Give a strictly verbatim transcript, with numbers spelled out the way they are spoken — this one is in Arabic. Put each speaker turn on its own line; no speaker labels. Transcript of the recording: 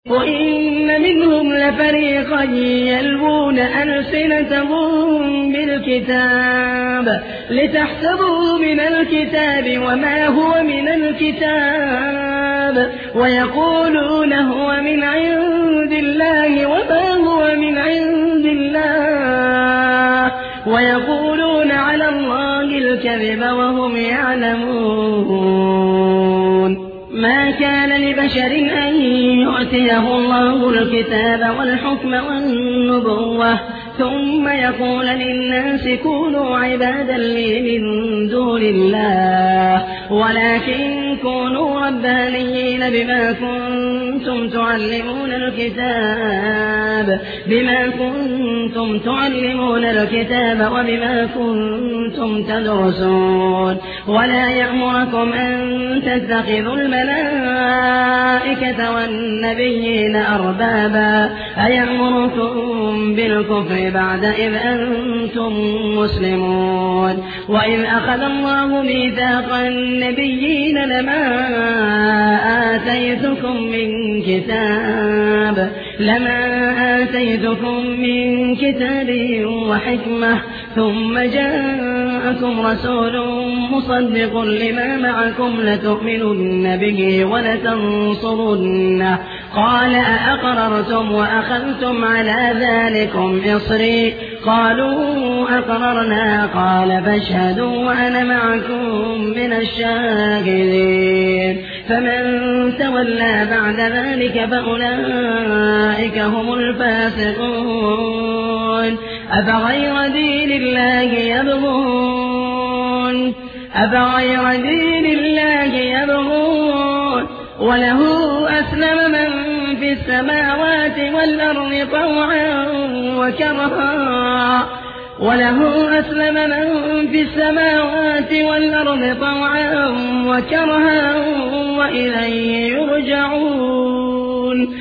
وإن منهم لفريقا يلوون ألسنتهم بالكتاب لتحسبوه من الكتاب وما هو من الكتاب ويقولون هو من عند الله وما هو من عند الله ويقولون على الله الكذب وهم يعلمون. ما كان لبشر أن يؤتيه الله الكتاب والحكم والنبوة ثم يقول للناس كونوا عبادا لي من دون الله ولكن كونوا ربانيين بما كنتم تعلمون الكتاب بما كنتم تعلمون الكتاب وبما كنتم تدرسون ولا يأمركم أن تتخذوا الملائكة والنبيين أربابا أيأمركم بالكفر بعد إذ أنتم مسلمون. وإذ أخذ الله ميثاق النبيين لما آتيتكم من كتاب لما آتيتكم من كتاب وحكمة ثم جاءكم رسول مصدق لما معكم لتؤمنن به ولتنصرنه قال أأقررتم وأخذتم على ذلكم إصري قالوا أقررنا قال فاشهدوا وأنا معكم من الشاهدين. فمن تولى بعد ذلك فأولئك هم الفاسقون. أفغير دين الله يبغون أفغير دين الله يبغون وله أسلم من في السماوات والأرض طوعا وكرها وله أسلم من في السماوات والأرض طوعا وكرها وإليه يرجعون.